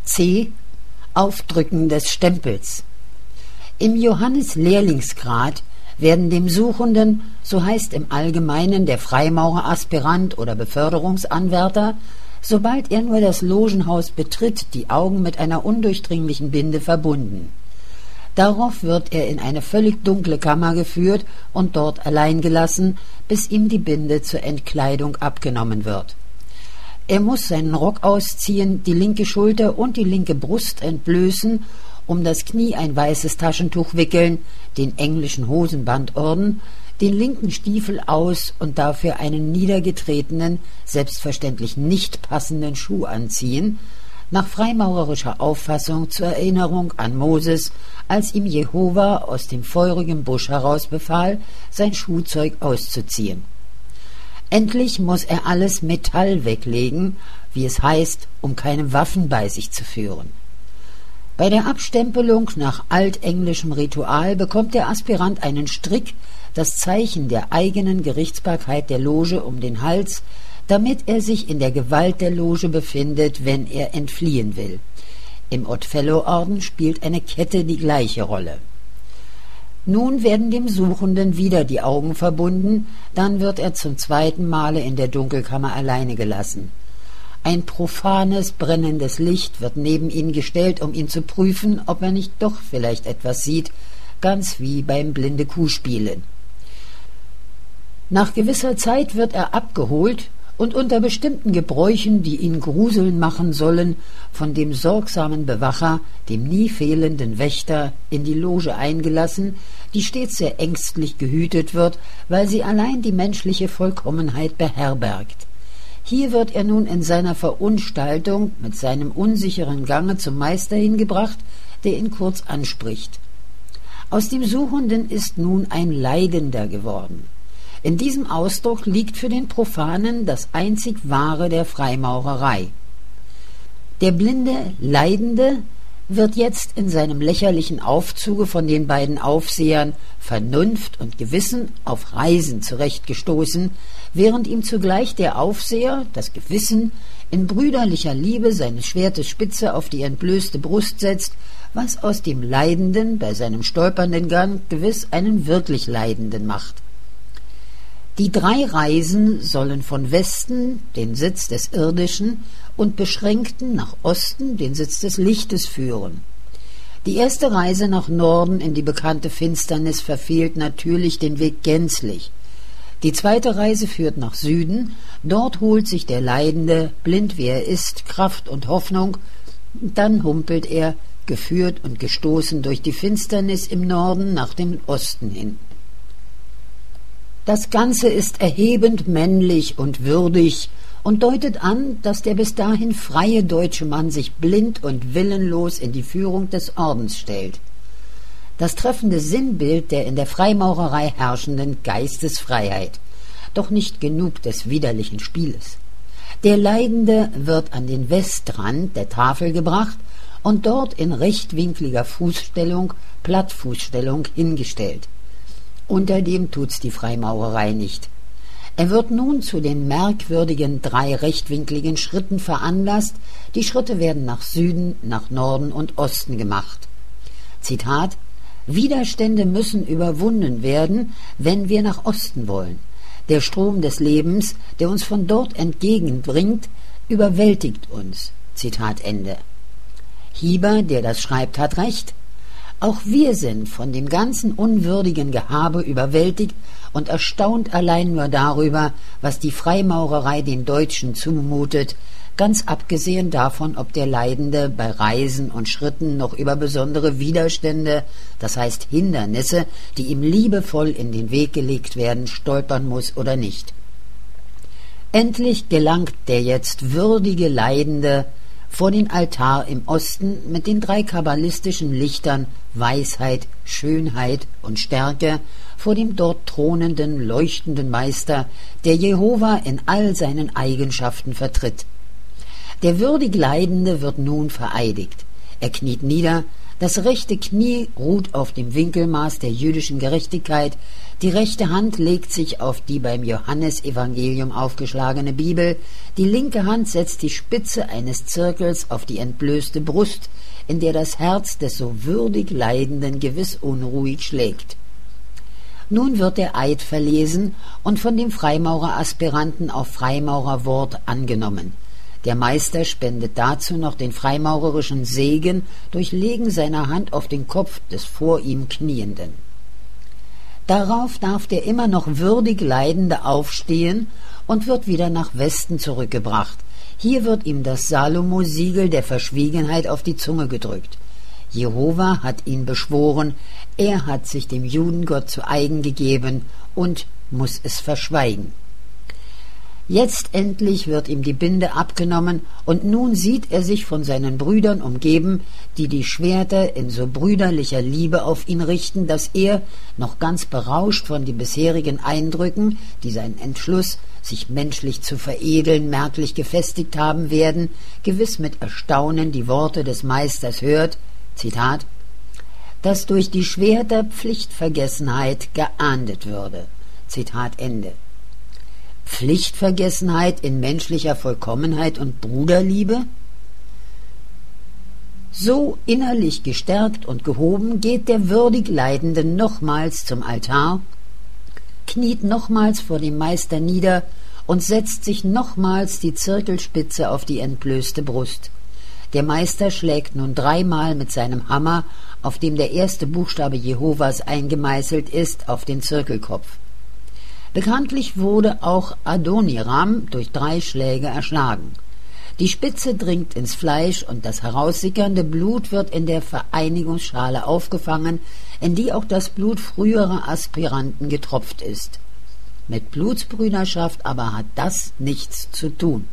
C. Aufdrücken des Stempels. Im Johannes-Lehrlingsgrad werden dem Suchenden, so heißt im Allgemeinen der Freimaureraspirant oder Beförderungsanwärter, sobald er nur das Logenhaus betritt, die Augen mit einer undurchdringlichen Binde verbunden. Darauf wird er in eine völlig dunkle Kammer geführt und dort allein gelassen, bis ihm die Binde zur Entkleidung abgenommen wird. Er muss seinen Rock ausziehen, die linke Schulter und die linke Brust entblößen, um das Knie ein weißes Taschentuch wickeln, den englischen Hosenbandorden, den linken Stiefel aus und dafür einen niedergetretenen, selbstverständlich nicht passenden Schuh anziehen, nach freimaurerischer Auffassung zur Erinnerung an Moses, als ihm Jehova aus dem feurigen Busch heraus befahl, sein Schuhzeug auszuziehen. Endlich muss er alles Metall weglegen, wie es heißt, um keine Waffen bei sich zu führen. Bei der Abstempelung nach altenglischem Ritual bekommt der Aspirant einen Strick, das Zeichen der eigenen Gerichtsbarkeit der Loge, um den Hals, damit er sich in der Gewalt der Loge befindet, wenn er entfliehen will. Im Odd-Fellow-Orden spielt eine Kette die gleiche Rolle. Nun werden dem Suchenden wieder die Augen verbunden, dann wird er zum zweiten Male in der Dunkelkammer alleine gelassen. Ein profanes, brennendes Licht wird neben ihn gestellt, um ihn zu prüfen, ob er nicht doch vielleicht etwas sieht, ganz wie beim Blinde-Kuh-Spielen. Nach gewisser Zeit wird er abgeholt und unter bestimmten Gebräuchen, die ihn gruseln machen sollen, von dem sorgsamen Bewacher, dem nie fehlenden Wächter, in die Loge eingelassen, die stets sehr ängstlich gehütet wird, weil sie allein die menschliche Vollkommenheit beherbergt. Hier wird er nun in seiner Verunstaltung mit seinem unsicheren Gange zum Meister hingebracht, der ihn kurz anspricht. Aus dem Suchenden ist nun ein Leidender geworden. In diesem Ausdruck liegt für den Profanen das einzig Wahre der Freimaurerei. Der blinde Leidende wird jetzt in seinem lächerlichen Aufzuge von den beiden Aufsehern Vernunft und Gewissen auf Reisen zurechtgestoßen, während ihm zugleich der Aufseher, das Gewissen, in brüderlicher Liebe seines Schwertes Spitze auf die entblößte Brust setzt, was aus dem Leidenden bei seinem stolpernden Gang gewiss einen wirklich Leidenden macht. Die 3 Reisen sollen von Westen, den Sitz des Irdischen, und beschränkten nach Osten, den Sitz des Lichtes, führen. Die erste Reise nach Norden in die bekannte Finsternis verfehlt natürlich den Weg gänzlich. Die zweite Reise führt nach Süden, dort holt sich der Leidende, blind wie er ist, Kraft und Hoffnung, dann humpelt er, geführt und gestoßen durch die Finsternis im Norden nach dem Osten hin. Das Ganze ist erhebend männlich und würdig und deutet an, dass der bis dahin freie deutsche Mann sich blind und willenlos in die Führung des Ordens stellt. Das treffende Sinnbild der in der Freimaurerei herrschenden Geistesfreiheit, doch nicht genug des widerlichen Spieles. Der Leidende wird an den Westrand der Tafel gebracht und dort in rechtwinkliger Fußstellung, Plattfußstellung, hingestellt. Unter dem tut's die Freimaurerei nicht. Er wird nun zu den merkwürdigen 3 rechtwinkligen Schritten veranlasst. Die Schritte werden nach Süden, nach Norden und Osten gemacht. Zitat: Widerstände müssen überwunden werden, wenn wir nach Osten wollen. Der Strom des Lebens, der uns von dort entgegenbringt, überwältigt uns. Zitat Ende. Hieber, der das schreibt, hat recht. Auch wir sind von dem ganzen unwürdigen Gehabe überwältigt und erstaunt allein nur darüber, was die Freimaurerei den Deutschen zumutet, ganz abgesehen davon, ob der Leidende bei Reisen und Schritten noch über besondere Widerstände, das heißt Hindernisse, die ihm liebevoll in den Weg gelegt werden, stolpern muss oder nicht. Endlich gelangt der jetzt würdige Leidende vor den Altar im Osten mit den 3 kabbalistischen Lichtern Weisheit, Schönheit und Stärke, vor dem dort thronenden, leuchtenden Meister, der Jehova in all seinen Eigenschaften vertritt. Der würdig Leidende wird nun vereidigt. Er kniet nieder, Das rechte Knie ruht auf dem Winkelmaß der jüdischen Gerechtigkeit, die rechte Hand legt sich auf die beim Johannesevangelium aufgeschlagene Bibel, die linke Hand setzt die Spitze eines Zirkels auf die entblößte Brust, in der das Herz des so würdig Leidenden gewiss unruhig schlägt. Nun wird der Eid verlesen und von dem Freimaureraspiranten auf Freimaurerwort angenommen. Der Meister spendet dazu noch den freimaurerischen Segen durch Legen seiner Hand auf den Kopf des vor ihm Knienden. Darauf darf der immer noch würdig Leidende aufstehen und wird wieder nach Westen zurückgebracht. Hier wird ihm das Salomo-Siegel der Verschwiegenheit auf die Zunge gedrückt. Jehova hat ihn beschworen, er hat sich dem Judengott zu eigen gegeben und muss es verschweigen. Jetzt endlich wird ihm die Binde abgenommen, und nun sieht er sich von seinen Brüdern umgeben, die die Schwerter in so brüderlicher Liebe auf ihn richten, dass er, noch ganz berauscht von den bisherigen Eindrücken, die sein Entschluss, sich menschlich zu veredeln, merklich gefestigt haben werden, gewiss mit Erstaunen die Worte des Meisters hört, Zitat, dass durch die Schwerter Pflichtvergessenheit geahndet würde. Zitat Ende. Pflichtvergessenheit in menschlicher Vollkommenheit und Bruderliebe? So innerlich gestärkt und gehoben geht der würdig Leidende nochmals zum Altar, kniet nochmals vor dem Meister nieder und setzt sich nochmals die Zirkelspitze auf die entblößte Brust. Der Meister schlägt nun dreimal mit seinem Hammer, auf dem der erste Buchstabe Jehovas eingemeißelt ist, auf den Zirkelkopf. Bekanntlich wurde auch Adoniram durch 3 Schläge erschlagen. Die Spitze dringt ins Fleisch und das heraussickernde Blut wird in der Vereinigungsschale aufgefangen, in die auch das Blut früherer Aspiranten getropft ist. Mit Blutsbrüderschaft aber hat das nichts zu tun.